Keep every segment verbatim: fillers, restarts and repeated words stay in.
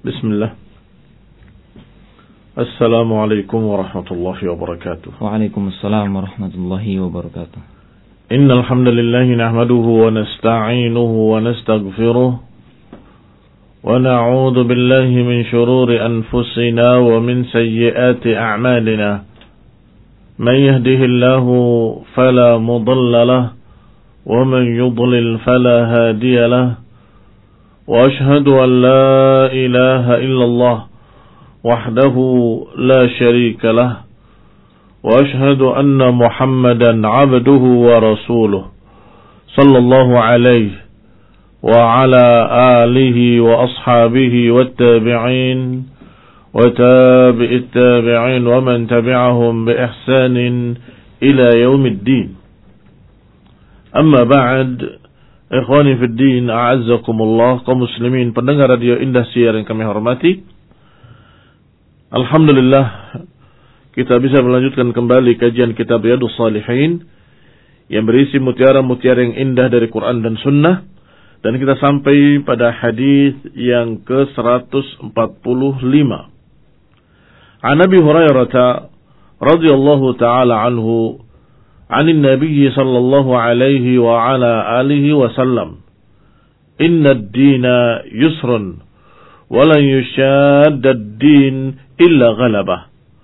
Bismillah. Assalamualaikum warahmatullahi wabarakatuh. Waalaikumsalam warahmatullahi wabarakatuh. Innal hamdalillah nahmaduhu wa nasta'inuhu wa nastaghfiruh wa na'udzu billahi min shururi anfusina wa min sayyiati a'malina. Man yahdihillahu fala mudilla lahu wa man yudlil fala hadiya lahu. وأشهد أن لا إله إلا الله وحده لا شريك له وأشهد أن محمدا عبده ورسوله صلى الله عليه وعلى آله وأصحابه والتابعين وتابع التابعين ومن تبعهم بإحسان إلى يوم الدين. أما بعد, Ikhwani fi din, a'azzakumullah, kaum muslimin pendengar radio Indah Siar yang kami hormati. Alhamdulillah, kita bisa melanjutkan kembali kajian kitab Riyadhus Shalihin yang berisi mutiara-mutiara yang indah dari Quran dan Sunnah, dan kita sampai pada hadis yang ke seratus empat puluh lima. An Abi Hurairah radhiyallahu taala anhu عن النبي صلى الله عليه وعلى آله وسلم إن الدين يسر ولن يشاد الدين إلا غلبه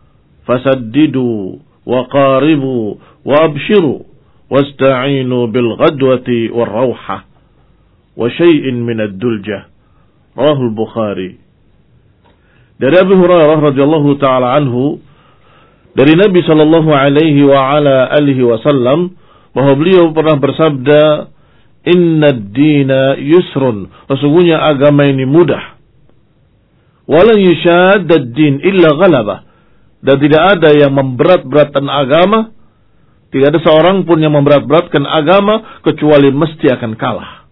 فسددوا وقاربوا وأبشروا واستعينوا بالغدوة والروحة وشيء من الدلجة. رواه البخاري. Dari Abu Hurairah radhiyallahu taala anhu, dari Nabi sallallahu alaihi wa ala alihi wasallam, bahwa beliau pernah bersabda, "Inna ad-dina yusrun." Sesungguhnya agama ini mudah. Walan yushadda ad-din illa ghalabah. Dan tidak ada yang memberat-beratkan agama, tidak ada seorang pun yang memberat-beratkan agama kecuali mesti akan kalah.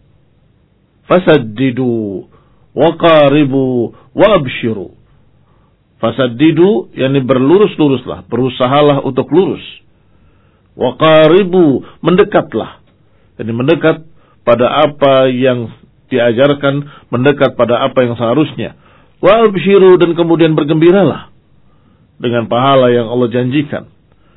Fasaddidu wa qaribu wa abshiru. Fasaddidu, yakni berlurus-luruslah, berusahalah untuk lurus. Wa qaribu, mendekatlah. Jadi mendekat pada apa yang diajarkan, mendekat pada apa yang seharusnya. Wa abshiru, dan kemudian bergembiralah dengan pahala yang Allah janjikan.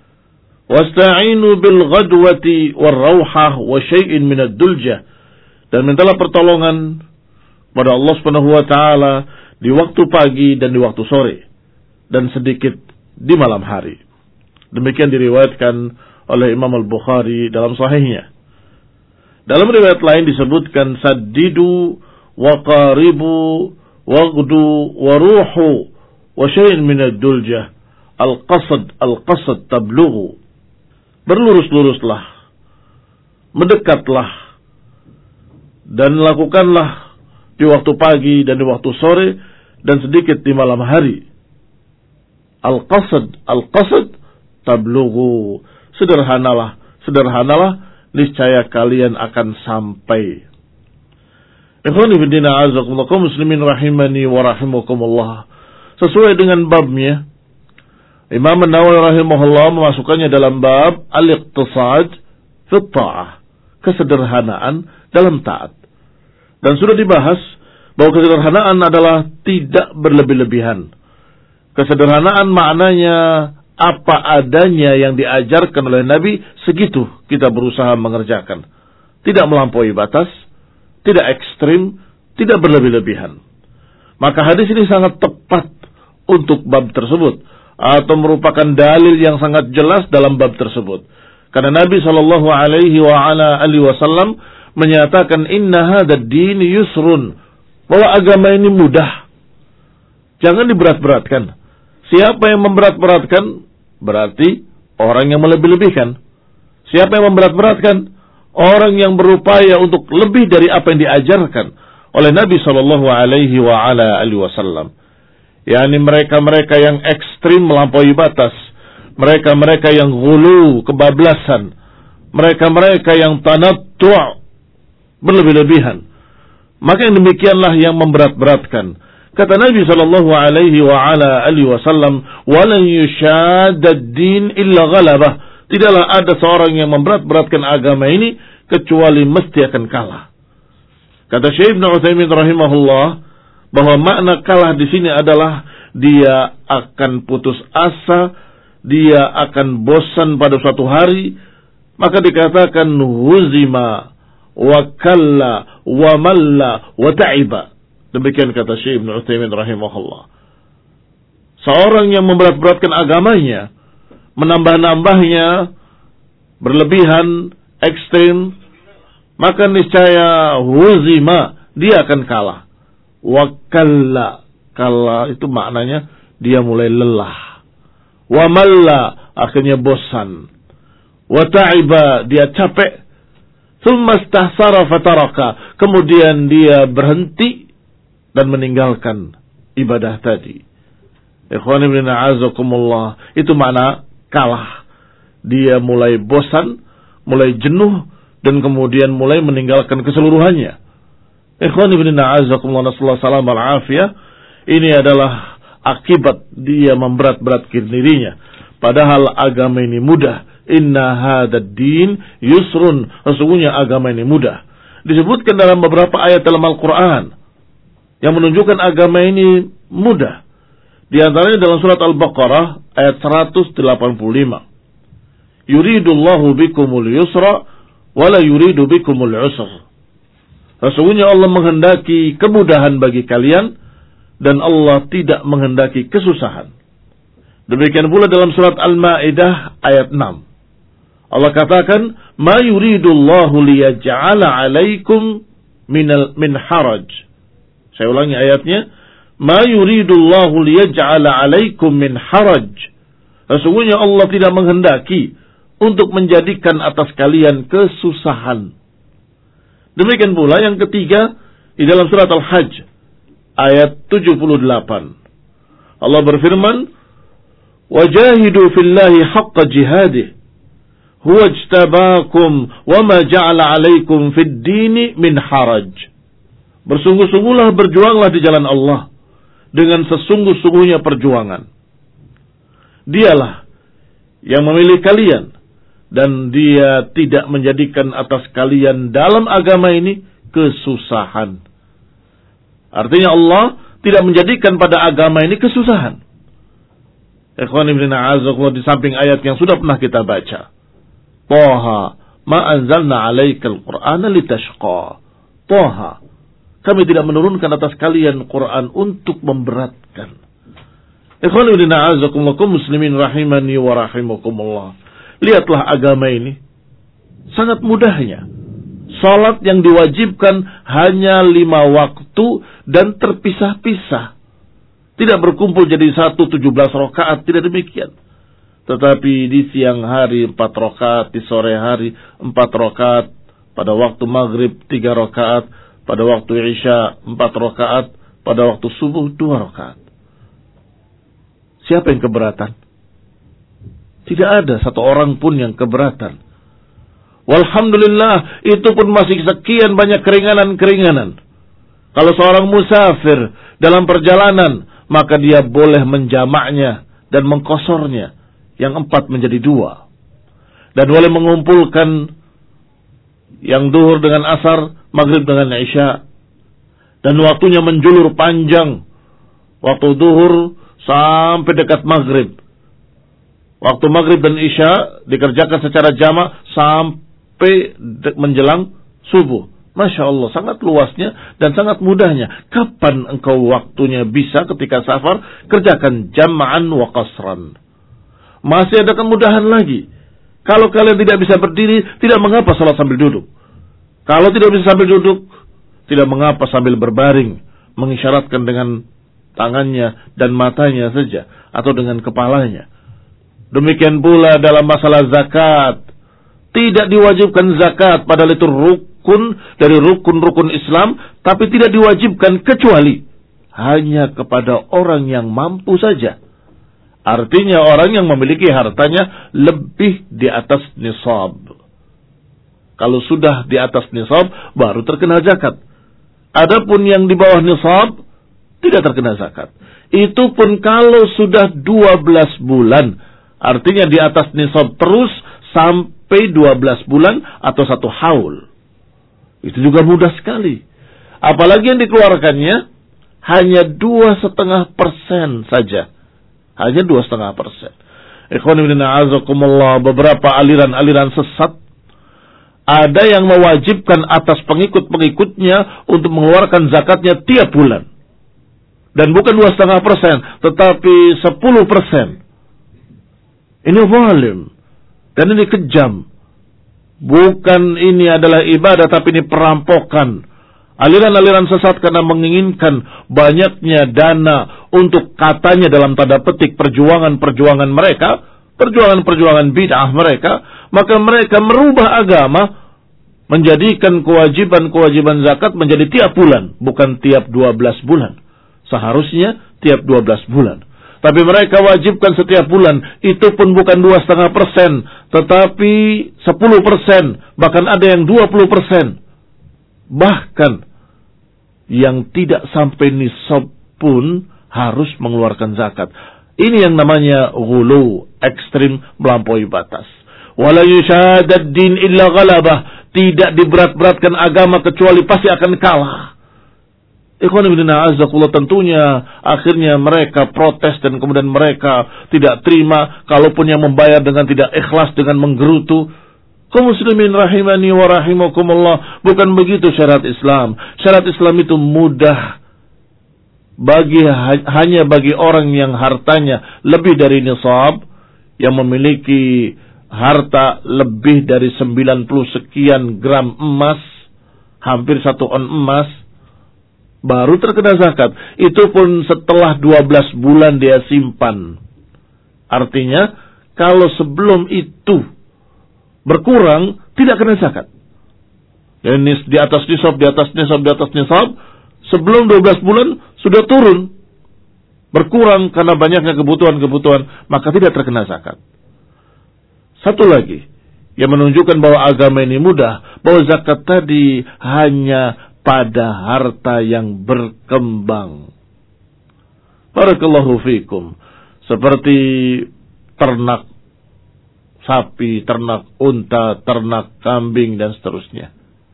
Wasta'inu bil ghadwati war rauhah wa syai'in min ad-duljah. Dan mintalah pertolongan pada Allah Subhanahu wa taala di waktu pagi dan di waktu sore, dan sedikit di malam hari. Demikian diriwayatkan oleh Imam Al-Bukhari dalam sahihnya. Dalam riwayat lain disebutkan saddidu wa qaribu waghdu wa ruhu wa syai'in min ad-duljah. Al-qasad al-qasad tablughu. Berlurus-luruslah, mendekatlah, dan lakukanlah di waktu pagi dan di waktu sore, dan sedikit di malam hari. Al-qasad, al-qasad tablughu. Sederhanalah, sederhanalah, niscaya kalian akan sampai. Ikhwani fiddin, a'azakumullah, kaum muslimin rahimani wa rahimakumullah. Sesuai dengan babnya, Imam An-Nawawi rahimahullah memasukkannya dalam bab al-iqtisad fi ta'ah, kesederhanaan dalam taat. Dan sudah dibahas bahwa kesederhanaan adalah tidak berlebih-lebihan. Kesederhanaan maknanya apa adanya yang diajarkan oleh Nabi, segitu kita berusaha mengerjakan. Tidak melampaui batas, tidak ekstrim, tidak berlebih-lebihan. Maka hadis ini sangat tepat untuk bab tersebut, atau merupakan dalil yang sangat jelas dalam bab tersebut. Karena Nabi sallallahu alaihi wa ala alihi wasallam menyatakan inna hadzal din yusrun, bahwa agama ini mudah. Jangan diberat-beratkan. Siapa yang memberat-beratkan berarti orang yang melebih-lebihkan. Siapa yang memberat-beratkan? Orang yang berupaya untuk lebih dari apa yang diajarkan oleh Nabi sallallahu alaihi wa ala alihi wasallam. yakni mereka-mereka yang ekstrim melampaui batas, mereka-mereka yang ghulu, kebablasan, mereka-mereka yang tanattu' berlebih-lebihan. Maka yang demikianlah yang memberat-beratkan. Kata Nabi sallallahu alaihi wa ala alihi wasallam, "Walan yushadad din illa ghalabah." Tidaklah ada seorang yang memberat-beratkan agama ini kecuali mesti akan kalah. Kata Syekh Ibnu Utsaimin rahimahullah, bahwa makna kalah di sini adalah dia akan putus asa, dia akan bosan pada suatu hari, maka dikatakan huzima wa kalla wa malla wa ta'iba. Demikian kata Syekh Ibnu Utsaimin rahimahullah. Seorang yang memberat-beratkan agamanya, menambah-nambahnya, berlebihan, ekstrim, maka niscaya huzima, dia akan kalah. Wa kalla, kalla itu maknanya dia mulai lelah. Wa malla, akhirnya bosan. Wa ta'iba, dia capek. Tsumma istahsara fataraka, kemudian dia berhenti dan meninggalkan ibadah tadi. Ikhwan ibn a'azakumullah, itu makna kalah. Dia mulai bosan, mulai jenuh, dan kemudian mulai meninggalkan keseluruhannya. Ikhwan ibn a'azakumullah, nasallahu salam al-afiyah, ini adalah akibat dia memberat-beratkan dirinya. Padahal agama ini mudah. Inna hadad din yusrun, sesungguhnya agama ini mudah. Disebutkan dalam beberapa ayat dalam Al-Quran yang menunjukkan agama ini mudah. Di antaranya dalam surat Al-Baqarah ayat seratus delapan puluh lima. Yuridullahu bikumul yusra wala yuridu bikumul usra. Sesungguhnya Allah menghendaki kemudahan bagi kalian dan Allah tidak menghendaki kesusahan. Demikian pula dalam surat Al-Maidah ayat enam. Allah katakan, "Ma yuridullahu liyaj'ala 'alaikum minal min haraj." Saya ulangi ayatnya, "Ma yuridullahu liyaj'ala 'alaikum min haraj." Sesungguhnya Allah tidak menghendaki untuk menjadikan atas kalian kesusahan. Demikian pula yang ketiga di dalam surat Al-Hajj ayat tujuh puluh delapan. Allah berfirman, "Wajahidu fillahi haqqa jihadih, huwa ijtabakum wa ma ja'ala 'alaikum fid dini min haraj." Bersungguh-sungguhlah, berjuanglah di jalan Allah dengan sesungguh-sungguhnya perjuangan. Dialah yang memilih kalian dan dia tidak menjadikan atas kalian dalam agama ini kesusahan. Artinya Allah tidak menjadikan pada agama ini kesusahan. Ikhwan ibn a'azakumullah, di samping ayat yang sudah pernah kita baca, Taha ma anzalna 'alaikal qur'ana litashqa. Taha, kami tidak menurunkan atas kalian Quran untuk memberatkan. Ikhwan ibn a'azakumullah, kaum muslimin rahimani wa rahimakumullah. Lihatlah agama ini sangat mudahnya. Salat yang diwajibkan hanya lima waktu dan terpisah-pisah. Tidak berkumpul jadi satu tujuh belas rakaat, tidak demikian. Tetapi di siang hari empat rakaat, di sore hari empat rakaat, pada waktu maghrib tiga rakaat, pada waktu isya empat rakaat, pada waktu subuh dua rakaat. Siapa yang keberatan? Tidak ada satu orang pun yang keberatan. Walhamdulillah, itu pun masih sekian banyak keringanan-keringanan. Kalau seorang musafir dalam perjalanan, maka dia boleh menjamaknya dan mengkosornya, yang empat menjadi dua. Dan boleh mengumpulkan yang duhur dengan asar, maghrib dengan isya. Dan waktunya menjulur panjang. Waktu duhur sampai dekat maghrib. Waktu maghrib dan isya dikerjakan secara jamak sampai menjelang subuh. Masya Allah, sangat luasnya dan sangat mudahnya. Kapan engkau waktunya bisa ketika safar? Kerjakan jam'an wa qasran. Masih ada kemudahan lagi. Kalau kalian tidak bisa berdiri, tidak mengapa salat sambil duduk. Kalau tidak bisa sambil duduk, tidak mengapa sambil berbaring, mengisyaratkan dengan tangannya dan matanya saja, atau dengan kepalanya. Demikian pula dalam masalah zakat. Tidak diwajibkan zakat, padahal itu rukun dari rukun-rukun Islam, tapi tidak diwajibkan kecuali hanya kepada orang yang mampu saja. Artinya orang yang memiliki hartanya lebih di atas nisab. Kalau sudah di atas nisab, baru terkena zakat. Adapun yang di bawah nisab, tidak terkena zakat. Itu pun kalau sudah dua belas bulan, artinya di atas nisab terus sampai dua belas bulan atau satu haul. Itu juga mudah sekali. Apalagi yang dikeluarkannya hanya dua setengah persen saja. Hanya dua setengah persen. Ikhwan fillah a'azakumullah, beberapa aliran-aliran sesat ada yang mewajibkan atas pengikut-pengikutnya untuk mengeluarkan zakatnya tiap bulan. Dan bukan dua setengah persen, tetapi sepuluh persen. Ini zalim dan ini kejam. Bukan ini adalah ibadah, tapi ini perampokan. Aliran-aliran sesat karena menginginkan banyaknya dana untuk katanya dalam tanda petik perjuangan-perjuangan mereka, perjuangan-perjuangan bid'ah mereka, maka mereka merubah agama, menjadikan kewajiban-kewajiban zakat menjadi tiap bulan, bukan tiap dua belas bulan. Seharusnya tiap dua belas bulan. Tapi mereka wajibkan setiap bulan, itu pun bukan dua setengah persen, tetapi sepuluh persen, bahkan ada yang dua puluh persen. Bahkan yang tidak sampai nisab pun harus mengeluarkan zakat. Ini yang namanya ghulu, ekstrim, melampaui batas. Wala yushadad din illa ghalabah, tidak diberat-beratkan agama kecuali pasti akan kalah. Ikhwan fillah a'azakumullah, tentunya akhirnya mereka protes dan kemudian mereka tidak terima, kalaupun yang membayar dengan tidak ikhlas, dengan menggerutu. Kaum muslimin rahimani wa rahimakumullah, bukan begitu syariat Islam. Syariat Islam itu mudah bagi hanya bagi orang yang hartanya lebih dari nisab, yang memiliki harta lebih dari sembilan puluh sekian gram emas, hampir satu on emas, baru terkena zakat. Itu pun setelah dua belas bulan dia simpan. Artinya, kalau sebelum itu berkurang, tidak kena zakat. Dan di atas nisab, di atas nisab, di atas nisab, sebelum dua belas bulan sudah turun, berkurang karena banyaknya kebutuhan-kebutuhan, maka tidak terkena zakat. Satu lagi yang menunjukkan bahwa agama ini mudah, bahwa zakat tadi hanya pada harta yang berkembang. Barakallahu fikum. Seperti ternak sapi, ternak unta, ternak kambing, dan seterusnya.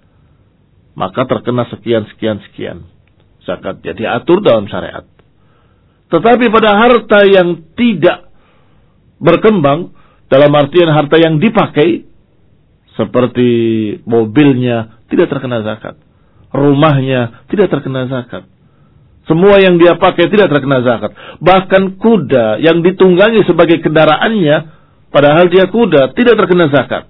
Maka terkena sekian-sekian-sekian zakatnya, diatur dalam syariat. Tetapi pada harta yang tidak berkembang, dalam artian harta yang dipakai, seperti mobilnya, tidak terkena zakat. Rumahnya tidak terkena zakat. Semua yang dia pakai tidak terkena zakat. Bahkan kuda yang ditunggangi sebagai kendaraannya, padahal dia kuda, tidak terkena zakat.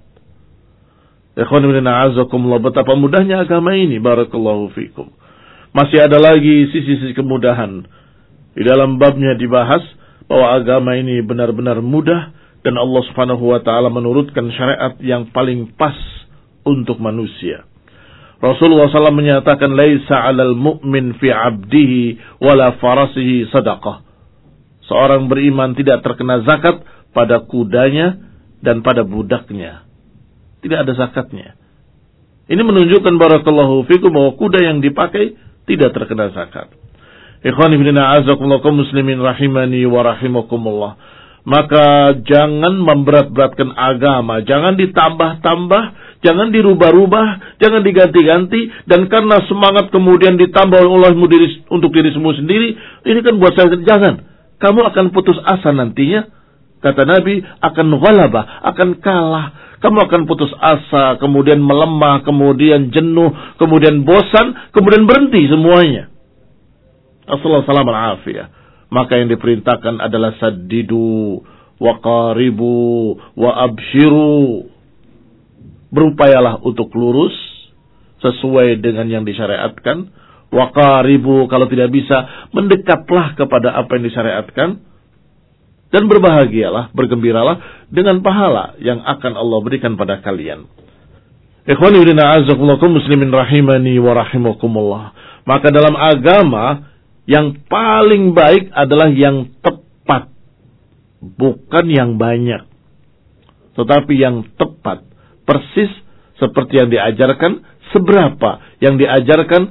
Ikhwan fillah a'azakumullah, betapa mudahnya agama ini. Barakallahu fikum. Masih ada lagi sisi-sisi kemudahan. Di dalam babnya dibahas bahwa agama ini benar-benar mudah, dan Allah subhanahu wa ta'ala menurutkan syariat yang paling pas untuk manusia. Rasulullah shallallahu alaihi wasallam menyatakan, laisa 'alal mu'min fi 'abdihi wala farasihi sadaqah. Seorang beriman tidak terkena zakat pada kudanya dan pada budaknya. Tidak ada zakatnya. Ini menunjukkan barakallahu fikum bahwa kuda yang dipakai tidak terkena zakat. Ikhwani fillah a'azakumullah, kaum muslimin rahimani wa rahimakumullah. Maka jangan memberat-beratkan agama, jangan ditambah-tambah, jangan dirubah-rubah, jangan diganti-ganti, dan karena semangat kemudian ditambah olehmu diri, untuk diri semua sendiri, ini kan buat saya, jangan. Kamu akan putus asa nantinya. Kata Nabi, akan ghalabah, akan kalah. Kamu akan putus asa, kemudian melemah, kemudian jenuh, kemudian bosan, kemudian berhenti semuanya. Assalamualaikum warahmatullahi wabarakatuh. Maka yang diperintahkan adalah saddidu, wa qaribu, wa abshiru. Berupayalah untuk lurus, sesuai dengan yang disyariatkan. Wa qaribu, kalau tidak bisa, mendekatlah kepada apa yang disyariatkan. Dan berbahagialah, bergembiralah dengan pahala yang akan Allah berikan pada kalian. Ikhwani fillah a'azakumullah, muslimin rahimani wa rahimakumullah. Maka dalam agama, yang paling baik adalah yang tepat, bukan yang banyak, tetapi yang tepat, persis seperti yang diajarkan, seberapa yang diajarkan,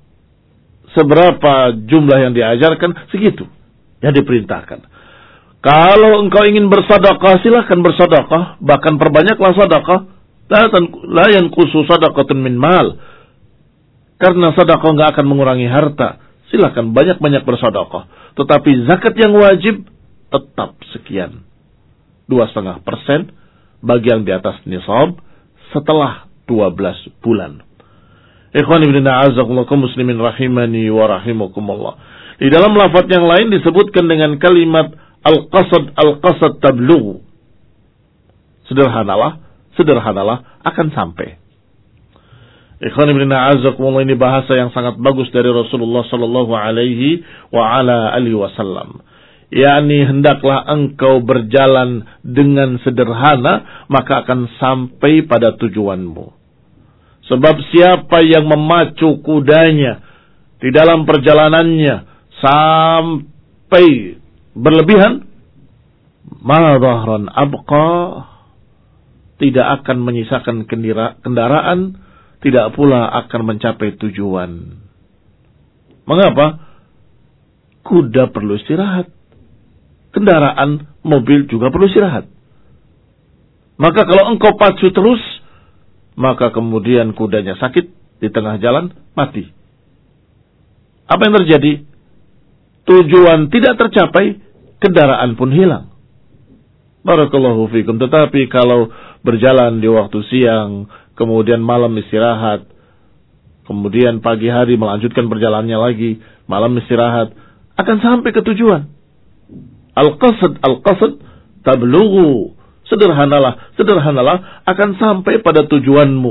seberapa jumlah yang diajarkan, segitu yang diperintahkan. Kalau engkau ingin bersedekah, silahkan bersedekah, bahkan perbanyaklah sedekah. La yanqusu sadaqatun min mal, karena sedekah enggak akan mengurangi harta silakan banyak-banyak bersedekah. Tetapi zakat yang wajib tetap sekian. Dua setengah persen bagi yang di atas nisab setelah dua belas bulan. Ikhwan ibn a'azakumullah muslimin rahimani wa rahimakumullah. Di dalam lafaz yang lain disebutkan dengan kalimat al-qasad al-qasad tablugh. Sederhanalah, sederhanalah akan sampai. Ikhwan ibn a'azakumullah, ini bahasa yang sangat bagus dari Rasulullah sallallahu alaihi wa ala alihi wasallam. yakni hendaklah engkau berjalan dengan sederhana, maka akan sampai pada tujuanmu. Sebab siapa yang memacu kudanya di dalam perjalanannya sampai berlebihan, ma dhahran abqa, tidak akan menyisakan kendaraan, tidak pula akan mencapai tujuan. Mengapa? Kuda perlu istirahat, kendaraan mobil juga perlu istirahat. Maka kalau engkau pacu terus, maka kemudian kudanya sakit di tengah jalan, mati. Apa yang terjadi? Tujuan tidak tercapai, kendaraan pun hilang. Barakallahu fikum. Tetapi kalau berjalan di waktu siang, kemudian malam istirahat, kemudian pagi hari melanjutkan perjalanannya lagi, malam istirahat, akan sampai ke tujuan. Al-qasad, al-qasad tablughu. Sederhanalah, sederhanalah akan sampai pada tujuanmu.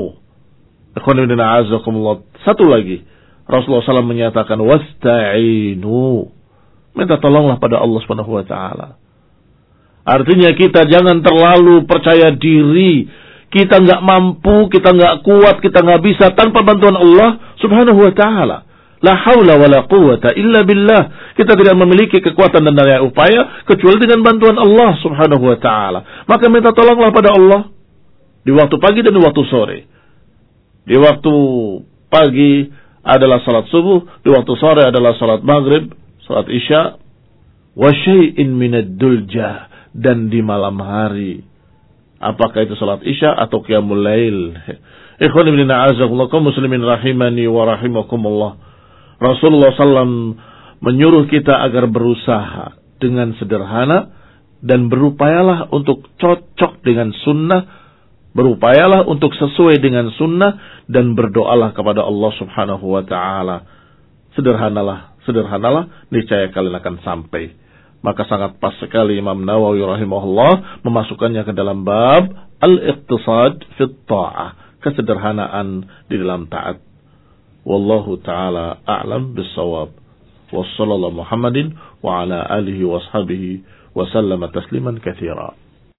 Satu lagi, Rasulullah shallallahu alaihi wasallam menyatakan wasta'inu. Minta tolonglah pada Allah Subhanahu wa taala. Artinya kita jangan terlalu percaya diri. Kita enggak mampu, kita enggak kuat, kita enggak bisa tanpa bantuan Allah Subhanahu wa taala. La haula wala quwwata illa billah. Kita tidak memiliki kekuatan dan daya upaya kecuali dengan bantuan Allah Subhanahu wa taala. Maka minta tolonglah pada Allah di waktu pagi dan di waktu sore. Di waktu pagi adalah salat subuh, di waktu sore adalah salat maghrib, salat isya, wa syai'in minad dulja, dan di malam hari. Apakah itu salat isya atau qiyamul lail? Ikhwan ibn a'azakumullah kaum muslimin rahimani wa rahimakumullah. Rasulullah shallallahu alaihi wasallam menyuruh kita agar berusaha dengan sederhana dan berupayalah untuk cocok dengan sunnah, berupayalah untuk sesuai dengan sunnah, dan berdoalah kepada Allah Subhanahu wa taala. Sederhanalah, sederhanalah, niscaya kalian akan sampai. Maka sangat pas sekali Imam Nawawi rahimahullah memasukkannya ke dalam bab al-iqtisad fi ta'ah, kesederhanaan di dalam taat. Wallahu ta'ala a'lam bis-shawab. Wassallallahu Muhammadin wa ala alihi wa ashabihi wa sallama tasliman katsira.